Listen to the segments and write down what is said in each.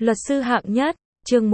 Luật sư hạng nhất, chương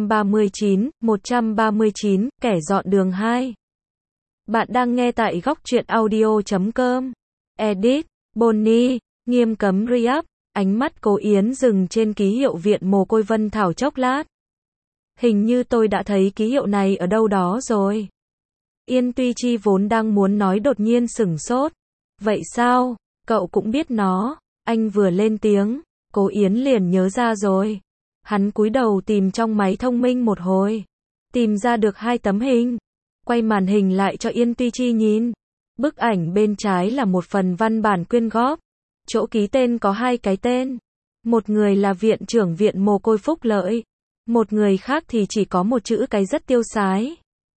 139, kẻ dọn đường 2. Bạn đang nghe tại góc truyện audio.com. Edit, Bonnie, nghiêm cấm re-up, ánh mắt Cố Yến dừng trên ký hiệu Viện Mồ Côi Vân Thảo chốc lát. Hình như tôi đã thấy ký hiệu này ở đâu đó rồi. Yên Tuy Chi vốn đang muốn nói đột nhiên sửng sốt. Vậy sao, cậu cũng biết nó, anh vừa lên tiếng, Cố Yến liền nhớ ra rồi. Hắn cúi đầu tìm trong máy thông minh một hồi, tìm ra được 2 tấm hình, quay màn hình lại cho Yên Tuy Chi nhìn. Bức ảnh bên trái là một phần văn bản quyên góp, chỗ ký tên có 2 cái tên, một người là viện trưởng Viện Mồ Côi Phúc Lợi, một người khác thì chỉ có một chữ cái rất tiêu sái.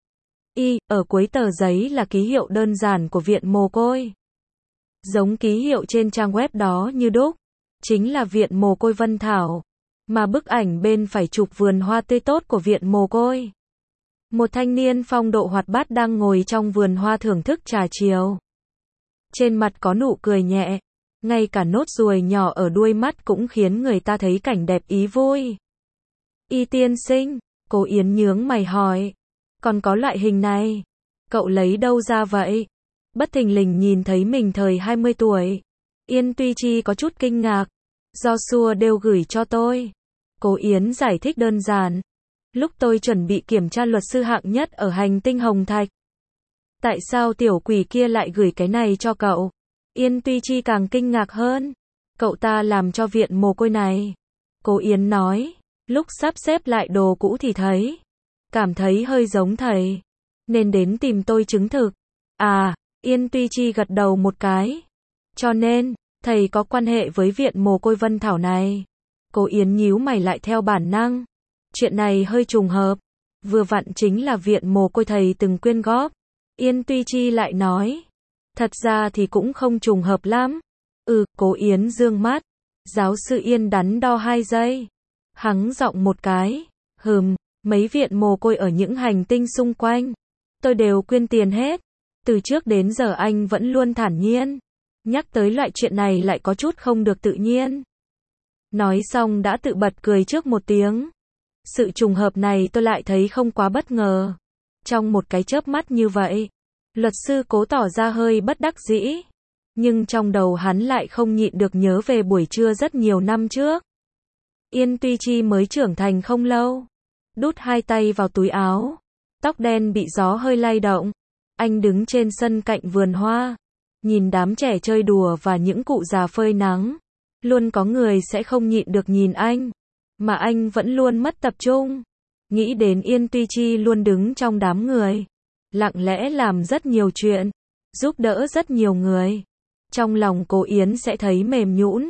Y, ở cuối tờ giấy là ký hiệu đơn giản của Viện Mồ Côi. Giống ký hiệu trên trang web đó như đúc, chính là Viện Mồ Côi Vân Thảo. Mà bức ảnh bên phải chụp vườn hoa tươi tốt của Viện Mồ Côi. Một thanh niên phong độ hoạt bát đang ngồi trong vườn hoa thưởng thức trà chiều. Trên mặt có nụ cười nhẹ, ngay cả nốt ruồi nhỏ ở đuôi mắt cũng khiến người ta thấy cảnh đẹp ý vui. Y tiên sinh, Cố Yến nhướng mày hỏi, còn có loại hình này, cậu lấy đâu ra vậy? Bất thình lình nhìn thấy mình thời 20 tuổi. Yên Tuy Chi có chút kinh ngạc. Joshua đều gửi cho tôi. Cố Yến giải thích đơn giản. Lúc tôi chuẩn bị kiểm tra luật sư hạng nhất ở hành tinh Hồng Thạch. Tại sao tiểu quỷ kia lại gửi cái này cho cậu? Yên Tuy Chi càng kinh ngạc hơn. Cậu ta làm cho Viện Mồ Côi này. Cố Yến nói. Lúc sắp xếp lại đồ cũ thì thấy. Cảm thấy hơi giống thầy. Nên đến tìm tôi chứng thực. À, Yên Tuy Chi gật đầu một cái. Cho nên, thầy có quan hệ với Viện Mồ Côi Vân Thảo này. Cố Yến nhíu mày lại theo bản năng. Chuyện này hơi trùng hợp. Vừa vặn chính là Viện Mồ Côi thầy từng quyên góp. Yên Tuy Chi lại nói. Thật ra thì cũng không trùng hợp lắm. Cố Yến dương mắt. Giáo sư Yên đắn đo 2 giây. Hắng giọng một cái. Mấy viện mồ côi ở những hành tinh xung quanh. Tôi đều quyên tiền hết. Từ trước đến giờ anh vẫn luôn thản nhiên. Nhắc tới loại chuyện này lại có chút không được tự nhiên. Nói xong đã tự bật cười trước một tiếng. Sự trùng hợp này tôi lại thấy không quá bất ngờ. Trong một cái chớp mắt như vậy, luật sư Cố tỏ ra hơi bất đắc dĩ. Nhưng trong đầu hắn lại không nhịn được nhớ về buổi trưa rất nhiều năm trước. Yên Tuy Chi mới trưởng thành không lâu. Đút 2 tay vào túi áo. Tóc đen bị gió hơi lay động. Anh đứng trên sân cạnh vườn hoa. Nhìn đám trẻ chơi đùa và những cụ già phơi nắng. Luôn có người sẽ không nhịn được nhìn anh. Mà anh vẫn luôn mất tập trung. Nghĩ đến Yên Tuy Chi luôn đứng trong đám người. Lặng lẽ làm rất nhiều chuyện. Giúp đỡ rất nhiều người. Trong lòng Cố Yến sẽ thấy mềm nhũn.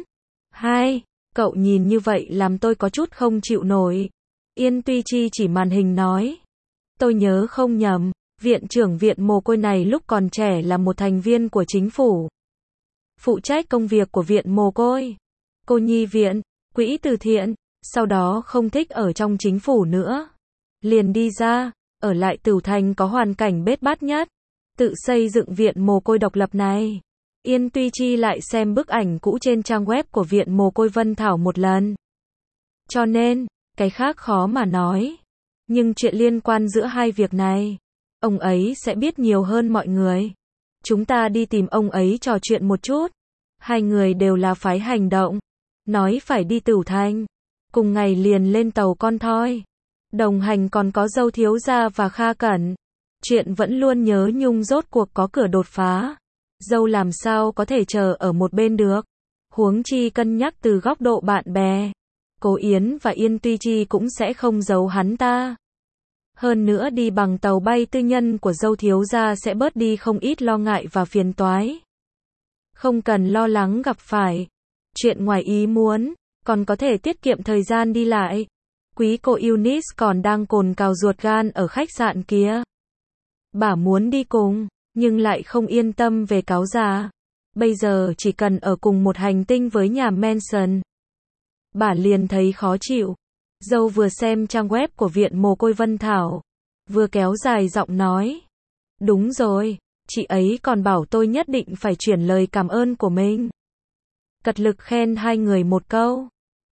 Cậu nhìn như vậy làm tôi có chút không chịu nổi. Yên Tuy Chi chỉ màn hình nói. Tôi nhớ không nhầm. Viện trưởng Viện Mồ Côi này lúc còn trẻ là một thành viên của chính phủ. Phụ trách công việc của Viện Mồ Côi. Cô nhi viện, quỹ từ thiện, sau đó không thích ở trong chính phủ nữa. Liền đi ra, ở lại Tửu Thành có hoàn cảnh bết bát nhất. Tự xây dựng Viện Mồ Côi độc lập này. Yên Tuy Chi lại xem bức ảnh cũ trên trang web của Viện Mồ Côi Vân Thảo một lần. Cho nên, cái khác khó mà nói. Nhưng chuyện liên quan giữa 2 việc này, ông ấy sẽ biết nhiều hơn mọi người. Chúng ta đi tìm ông ấy trò chuyện một chút. 2 người đều là phái hành động. Nói phải đi Tửu Thành. Cùng ngày liền lên tàu con thoi. Đồng hành còn có Dâu thiếu gia và Kha Cẩn. Chuyện vẫn luôn nhớ nhung rốt cuộc có cửa đột phá. Dâu làm sao có thể chờ ở một bên được. Huống chi cân nhắc từ góc độ bạn bè. Cố Yến và Yên Tuy Chi cũng sẽ không giấu hắn ta. Hơn nữa đi bằng tàu bay tư nhân của Dâu thiếu gia sẽ bớt đi không ít lo ngại và phiền toái. Không cần lo lắng gặp phải chuyện ngoài ý muốn, còn có thể tiết kiệm thời gian đi lại. Quý cô Eunice còn đang cồn cào ruột gan ở khách sạn kia. Bà muốn đi cùng, nhưng lại không yên tâm về cáo già. Bây giờ chỉ cần ở cùng một hành tinh với nhà Manson. Bà liền thấy khó chịu. Dâu vừa xem trang web của Viện Mồ Côi Vân Thảo, vừa kéo dài giọng nói. Đúng rồi, chị ấy còn bảo tôi nhất định phải chuyển lời cảm ơn của mình. Cật lực khen 2 người một câu.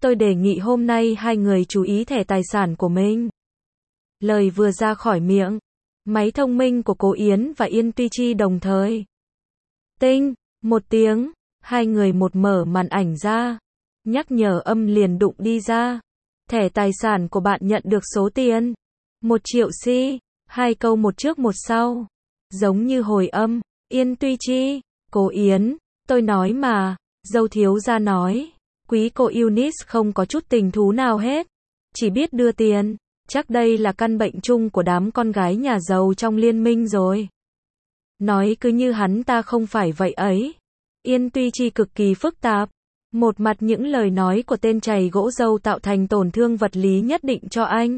tôi đề nghị hôm nay hai người chú ý thẻ tài sản của mình. Lời vừa ra khỏi miệng, máy thông minh của Cố Yến và Yên Tuy Chi đồng thời. Tinh, một tiếng, hai người một mở màn ảnh ra. Nhắc nhở âm liền đụng đi ra. Thẻ tài sản của bạn nhận được số tiền 1 triệu xi, hai câu một trước một sau. Giống như hồi âm, Yên Tuy Chi, Cố Yến, tôi nói mà, dâu thiếu gia nói, quý cô Eunice không có chút tình thú nào hết, chỉ biết đưa tiền, chắc đây là căn bệnh chung của đám con gái nhà giàu trong liên minh rồi. Nói cứ như hắn ta không phải vậy ấy. Yên Tuy Chi cực kỳ phức tạp. Một mặt những lời nói của tên chày gỗ dâu tạo thành tổn thương vật lý nhất định cho anh.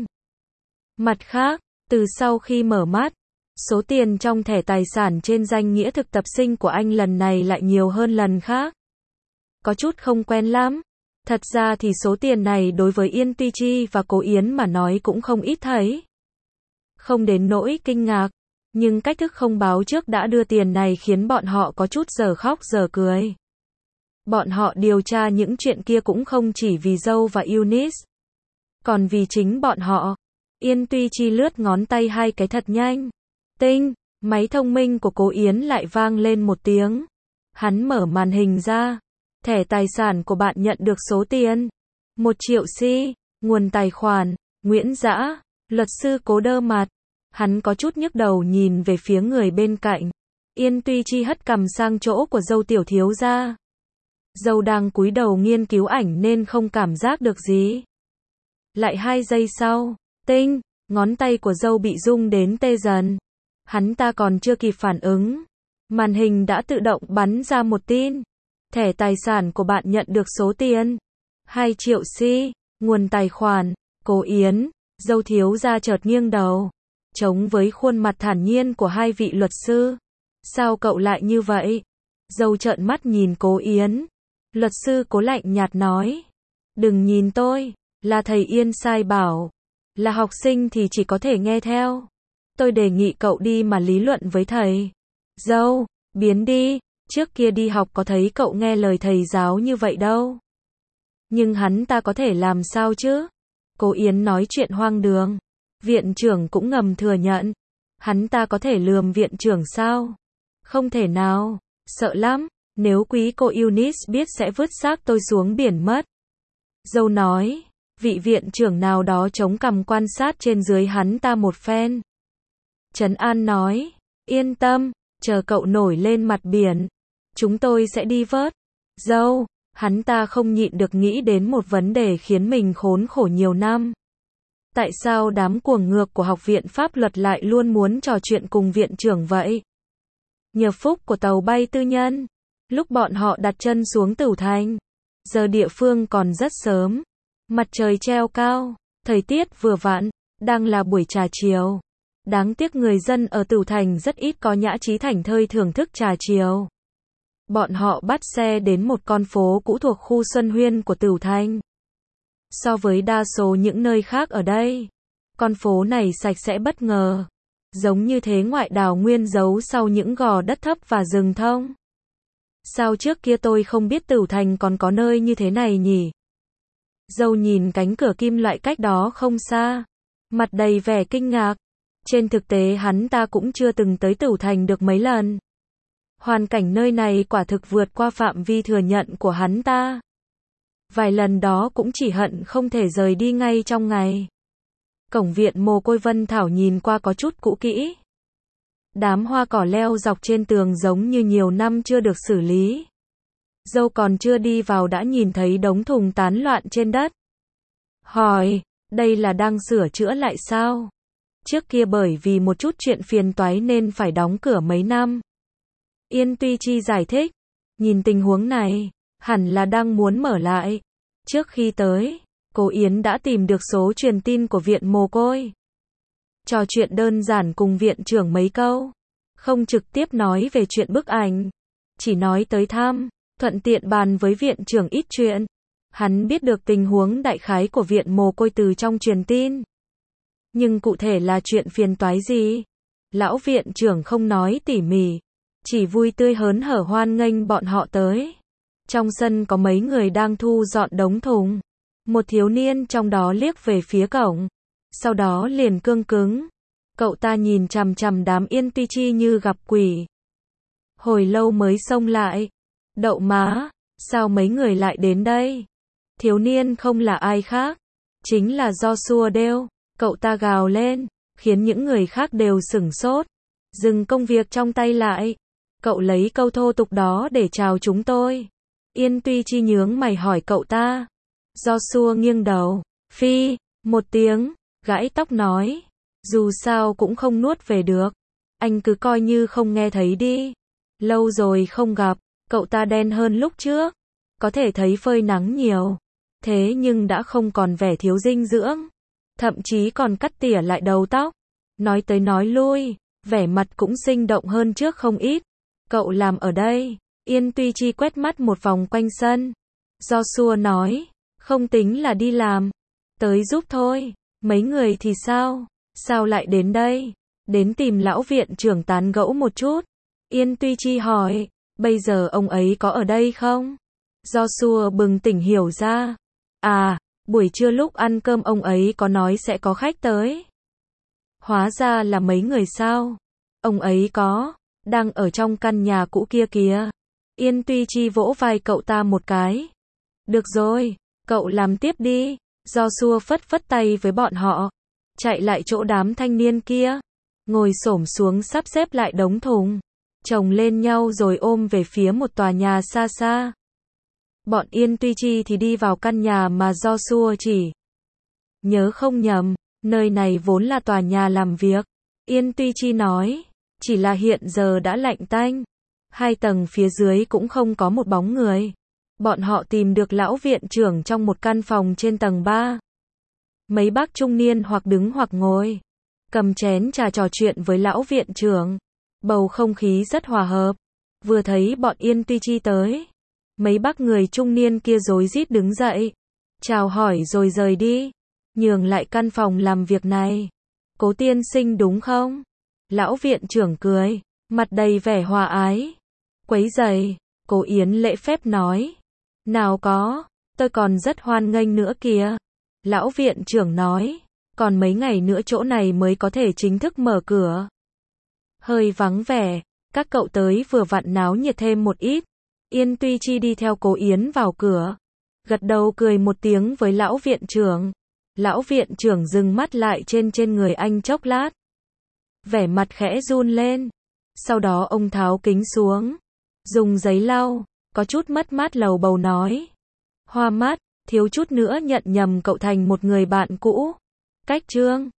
Mặt khác, từ sau khi mở mắt, số tiền trong thẻ tài sản trên danh nghĩa thực tập sinh của anh lần này lại nhiều hơn lần khác. Có chút không quen lắm. Thật ra thì số tiền này đối với Yên Tuy Chi và Cố Yến mà nói cũng không ít thấy. Không đến nỗi kinh ngạc, nhưng cách thức không báo trước đã đưa tiền này khiến bọn họ có chút giờ khóc giờ cười. Bọn họ điều tra những chuyện kia cũng không chỉ vì dâu và Eunice, còn vì chính bọn họ. Yên Tuy Chi lướt ngón tay hai cái thật nhanh. Tinh, máy thông minh của Cố Yến lại vang lên một tiếng. Hắn mở màn hình ra. Thẻ tài sản của bạn nhận được số tiền 1 triệu xi, nguồn tài khoản, Nguyễn Dã, luật sư Cố đơ mặt. Hắn có chút nhức đầu nhìn về phía người bên cạnh. Yên Tuy Chi hất cằm sang chỗ của dâu tiểu thiếu gia. Dâu đang cúi đầu nghiên cứu ảnh nên không cảm giác được gì. Lại 2 giây sau, tinh, ngón tay của dâu bị rung đến tê dần. Hắn ta còn chưa kịp phản ứng. Màn hình đã tự động bắn ra một tin. Thẻ tài sản của bạn nhận được số tiền 2 triệu xi, nguồn tài khoản, Cố Yến, dâu thiếu gia chợt nghiêng đầu. Chống với khuôn mặt thản nhiên của hai vị luật sư. Sao cậu lại như vậy? Dâu trợn mắt nhìn Cố Yến. Luật sư Cố lạnh nhạt nói. Đừng nhìn tôi, là thầy Yên sai bảo. Là học sinh thì chỉ có thể nghe theo. Tôi đề nghị cậu đi mà lý luận với thầy. Dâu, biến đi, trước kia đi học có thấy cậu nghe lời thầy giáo như vậy đâu. Nhưng hắn ta có thể làm sao chứ? Cố Yến nói chuyện hoang đường. Viện trưởng cũng ngầm thừa nhận. Hắn ta có thể lườm viện trưởng sao? Không thể nào, sợ lắm. Nếu quý cô Eunice biết sẽ vứt xác tôi xuống biển mất. Dâu nói, vị viện trưởng nào đó chống cằm quan sát trên dưới hắn ta một phen. Trấn An nói, yên tâm, chờ cậu nổi lên mặt biển, chúng tôi sẽ đi vớt. Dâu, hắn ta không nhịn được nghĩ đến một vấn đề khiến mình khốn khổ nhiều năm. Tại sao đám cuồng ngược của học viện pháp luật lại luôn muốn trò chuyện cùng viện trưởng vậy? Nhờ phúc của tàu bay tư nhân. Lúc bọn họ đặt chân xuống Tửu Thành, giờ địa phương còn rất sớm, mặt trời treo cao, thời tiết vừa vặn, đang là buổi trà chiều. Đáng tiếc người dân ở Tửu Thành rất ít có nhã trí thảnh thơi thưởng thức trà chiều. Bọn họ bắt xe đến một con phố cũ thuộc khu Xuân Huyên của Tửu Thành. So với đa số những nơi khác ở đây, con phố này sạch sẽ bất ngờ, giống như thế ngoại đào nguyên giấu sau những gò đất thấp và rừng thông. Sao trước kia tôi không biết Tửu Thành còn có nơi như thế này nhỉ? Dâu nhìn cánh cửa kim loại cách đó không xa, mặt đầy vẻ kinh ngạc. Trên thực tế hắn ta cũng chưa từng tới Tửu Thành được mấy lần. Hoàn cảnh nơi này quả thực vượt qua phạm vi thừa nhận của hắn ta. Vài lần đó cũng chỉ hận không thể rời đi ngay trong ngày. Cổng viện mồ côi Vân Thảo nhìn qua có chút cũ kỹ. Đám hoa cỏ leo dọc trên tường giống như nhiều năm chưa được xử lý. Dâu còn chưa đi vào đã nhìn thấy đống thùng tán loạn trên đất. Hỏi, đây là đang sửa chữa lại sao? Trước kia bởi vì một chút chuyện phiền toái nên phải đóng cửa mấy năm. Yên Tuy Chi giải thích, nhìn tình huống này, hẳn là đang muốn mở lại. Trước khi tới, Cố Yến đã tìm được số truyền tin của viện mồ côi. Trò chuyện đơn giản cùng viện trưởng mấy câu, không trực tiếp nói về chuyện bức ảnh, chỉ nói tới thăm, thuận tiện bàn với viện trưởng ít chuyện. Hắn biết được tình huống đại khái của viện mồ côi từ trong truyền tin. Nhưng cụ thể là chuyện phiền toái gì? Lão viện trưởng không nói tỉ mỉ, chỉ vui tươi hớn hở hoan nghênh bọn họ tới. Trong sân có mấy người đang thu dọn đống thùng. Một thiếu niên trong đó liếc về phía cổng, sau đó liền cương cứng. Cậu ta nhìn chằm chằm đám Yên Tuy Chi như gặp quỷ. Hồi lâu mới xông lại. Đậu má, sao mấy người lại đến đây? Thiếu niên không là ai khác, chính là Joshua Dale. Cậu ta gào lên, khiến những người khác đều sửng sốt. Dừng công việc trong tay lại. Cậu lấy câu thô tục đó để chào chúng tôi. Yên Tuy Chi nhướng mày hỏi cậu ta. Joshua nghiêng đầu, phi, một tiếng, gãi tóc nói. Dù sao cũng không nuốt về được. Anh cứ coi như không nghe thấy đi. Lâu rồi không gặp, cậu ta đen hơn lúc trước. Có thể thấy phơi nắng nhiều. Thế nhưng đã không còn vẻ thiếu dinh dưỡng. Thậm chí còn cắt tỉa lại đầu tóc. Nói tới nói lui, vẻ mặt cũng sinh động hơn trước không ít. Cậu làm ở đây? Yên Tuy Chi quét mắt một vòng quanh sân. Joshua nói, không tính là đi làm. Tới giúp thôi. Mấy người thì sao? Sao lại đến đây? Đến tìm lão viện trưởng tán gẫu một chút. Yên Tuy Chi hỏi, bây giờ ông ấy có ở đây không? Joshua bừng tỉnh hiểu ra. À, buổi trưa lúc ăn cơm ông ấy có nói sẽ có khách tới. Hóa ra là mấy người sao? Ông ấy đang ở trong căn nhà cũ kia kìa. Yên Tuy Chi vỗ vai cậu ta một cái. Được rồi, cậu làm tiếp đi. Joshua phất phất tay với bọn họ. Chạy lại chỗ đám thanh niên kia. Ngồi xổm xuống sắp xếp lại đống thùng. Chồng lên nhau rồi ôm về phía một tòa nhà xa xa. Bọn Yên Tuy Chi thì đi vào căn nhà mà Joshua chỉ. Nhớ không nhầm, nơi này vốn là tòa nhà làm việc. Yên Tuy Chi nói, chỉ là hiện giờ đã lạnh tanh. 2 tầng phía dưới cũng không có một bóng người. Bọn họ tìm được lão viện trưởng trong một căn phòng trên tầng 3. Mấy bác trung niên hoặc đứng hoặc ngồi, cầm chén trà trò chuyện với lão viện trưởng. Bầu không khí rất hòa hợp. Vừa thấy bọn Yên Tuy Chi tới, mấy bác người trung niên kia rối rít đứng dậy, chào hỏi rồi rời đi, nhường lại căn phòng làm việc này. Cố tiên sinh đúng không? Lão viện trưởng cười, mặt đầy vẻ hòa ái. Quấy rầy, Cố Yến lễ phép nói. Nào có, tôi còn rất hoan nghênh nữa kìa. Lão viện trưởng nói, còn mấy ngày nữa chỗ này mới có thể chính thức mở cửa. Hơi vắng vẻ, các cậu tới vừa vặn náo nhiệt thêm một ít. Yên Tuy Chi đi theo Cố Yến vào cửa, gật đầu cười một tiếng với lão viện trưởng. Lão viện trưởng dừng mắt lại trên người anh chốc lát. Vẻ mặt khẽ run lên. Sau đó ông tháo kính xuống, dùng giấy lau, có chút mất mát lầu bầu nói. Hoa mắt, thiếu chút nữa nhận nhầm cậu thành một người bạn cũ. Cách Trương,